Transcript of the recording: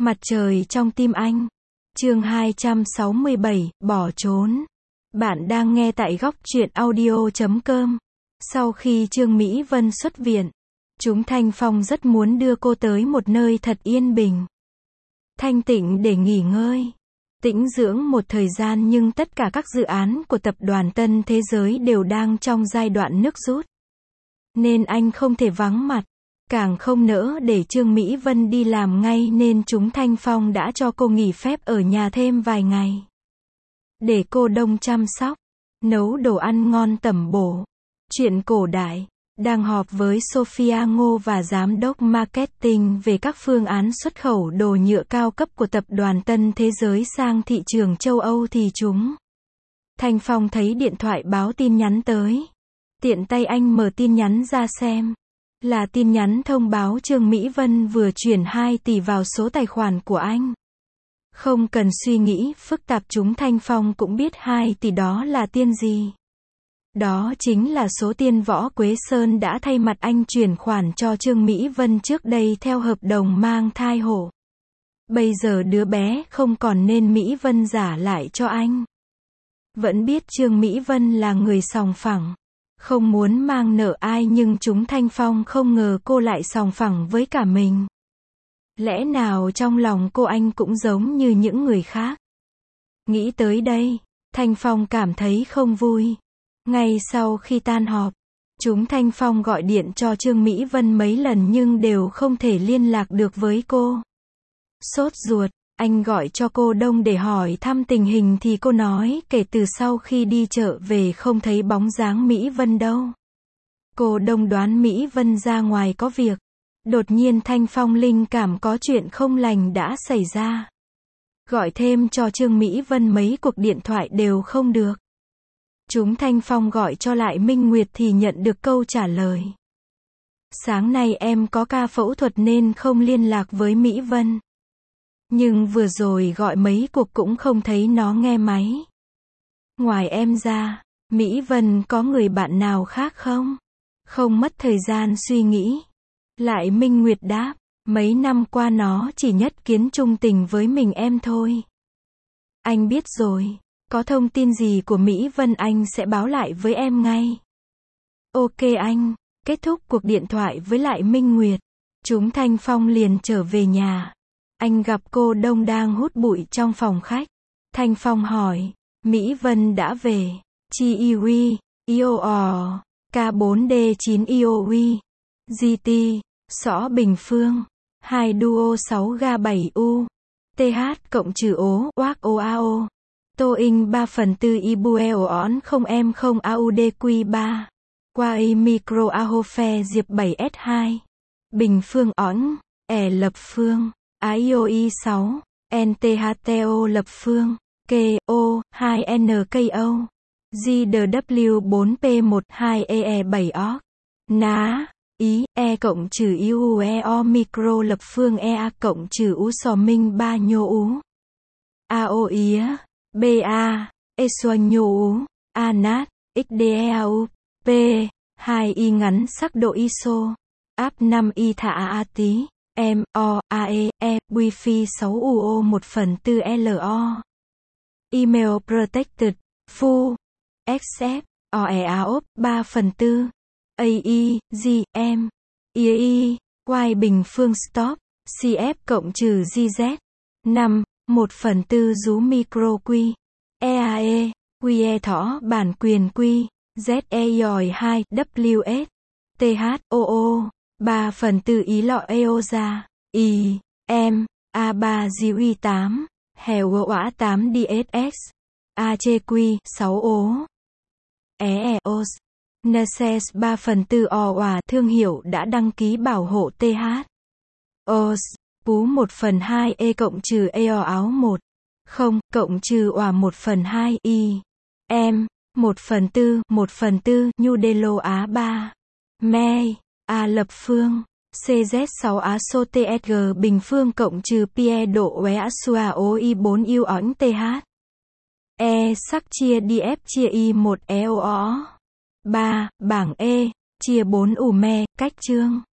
Mặt trời trong tim anh. Chương 267, bỏ trốn. Bạn đang nghe tại góc truyện audio.com. Sau khi Trương Mỹ Vân xuất viện, chúng Thanh Phong rất muốn đưa cô tới một nơi thật yên bình, thanh tịnh để nghỉ ngơi, tĩnh dưỡng một thời gian, nhưng tất cả các dự án của tập đoàn Tân Thế Giới đều đang trong giai đoạn nước rút, nên anh không thể vắng mặt, càng không nỡ để Trương Mỹ Vân đi làm ngay, nên chúng Thanh Phong đã cho cô nghỉ phép ở nhà thêm vài ngày, để cô Đông chăm sóc, nấu đồ ăn ngon tẩm bổ. Chuyện cổ đại, đang họp với Sophia Ngô và giám đốc marketing về các phương án xuất khẩu đồ nhựa cao cấp của tập đoàn Tân Thế Giới sang thị trường châu Âu thì chúng Thanh Phong thấy điện thoại báo tin nhắn tới. Tiện tay anh mở tin nhắn ra xem. Là tin nhắn thông báo Trương Mỹ Vân vừa chuyển 2 tỷ vào số tài khoản của anh. Không cần suy nghĩ phức tạp, chúng Thanh Phong cũng biết 2 tỷ đó là tiền gì. Đó chính là số tiền Võ Quế Sơn đã thay mặt anh chuyển khoản cho Trương Mỹ Vân trước đây theo hợp đồng mang thai hộ. Bây giờ đứa bé không còn nên Mỹ Vân giả lại cho anh. Vẫn biết Trương Mỹ Vân là người sòng phẳng, không muốn mang nợ ai, nhưng chúng Thanh Phong không ngờ cô lại sòng phẳng với cả mình. Lẽ nào trong lòng cô anh cũng giống như những người khác? Nghĩ tới đây, Thanh Phong cảm thấy không vui. Ngay sau khi tan họp, chúng Thanh Phong gọi điện cho Trương Mỹ Vân mấy lần nhưng đều không thể liên lạc được với cô. Sốt ruột, anh gọi cho cô Đông để hỏi thăm tình hình thì cô nói kể từ sau khi đi chợ về không thấy bóng dáng Mỹ Vân đâu. Cô Đông đoán Mỹ Vân ra ngoài có việc. Đột nhiên Thanh Phong linh cảm có chuyện không lành đã xảy ra. Gọi thêm cho Trương Mỹ Vân mấy cuộc điện thoại đều không được. Chúng Thanh Phong gọi cho lại Minh Nguyệt thì nhận được câu trả lời. Sáng nay em có ca phẫu thuật nên không liên lạc với Mỹ Vân. Nhưng vừa rồi gọi mấy cuộc cũng không thấy nó nghe máy. Ngoài em ra, Mỹ Vân có người bạn nào khác không? Không mất thời gian suy nghĩ. Lại Minh Nguyệt đáp, mấy năm qua nó chỉ nhất kiến trung tình với mình em thôi. Anh biết rồi, có thông tin gì của Mỹ Vân anh sẽ báo lại với em ngay. Ok anh. Kết thúc cuộc điện thoại với lại Minh Nguyệt, chúng Thanh Phong liền trở về nhà. Anh gặp cô Đông đang hút bụi trong phòng khách. Thanh Phong hỏi, Mỹ Vân đã về. Chi Iwi, IOR, K4D9 IOW, GT, Sõ Bình Phương, 2 Duo 6 Ga 7U, TH cộng trừ ố, oác OAO, Tô In 3/4 Ibueo on 0M0 AUDQ3, Quai Micro Ahofe Diệp 7S2, Bình Phương on, Lập Phương, IOI 6, NTHTO Lập Phương, KO, 2NKO, GW4P12EE7O, Ná, Ý, E cộng trừ IUEO Micro Lập Phương EA cộng trừ Ú Sò Minh 3 Nhô Ú, AO Ía, BA, Esua Nhô Ú, ANAT, XDEAU, P, 2 Y ngắn sắc độ ISO, áp 5 Y thả A tí, M, O, AE, E, Wi-Fi 6 UO 1/4 LO. Email Protected, Full, Accept, OEAOP 3/4, AE, G, M, IE, Y Bình Phương Stop, CF cộng trừ GZ, 5, 1/4 rú micro Q, EAE, QE thỏ bản quyền Q, ZE yòi 2, WS, THOO, 3/4 ý lọ EOSA, I, M, A3 GUI 8, Hèo OA 8 DSX, ACQ, 6 ố, EOS, NSES 3/4 OA thương hiệu đã đăng ký bảo hộ TH, OS, Pú 1/2 E cộng trừ EO áo 1, 0, cộng trừ OA 1/2 I, M, 1/4, New Delhi Á 3, May, A Lập Phương, CZ6 Á Sô TSG Bình Phương cộng trừ PE độ Ué Á Sua OI 4 U ỏng TH, E sắc chia DF chia I1 EO 3, bảng E, chia 4 ủ me, cách chương.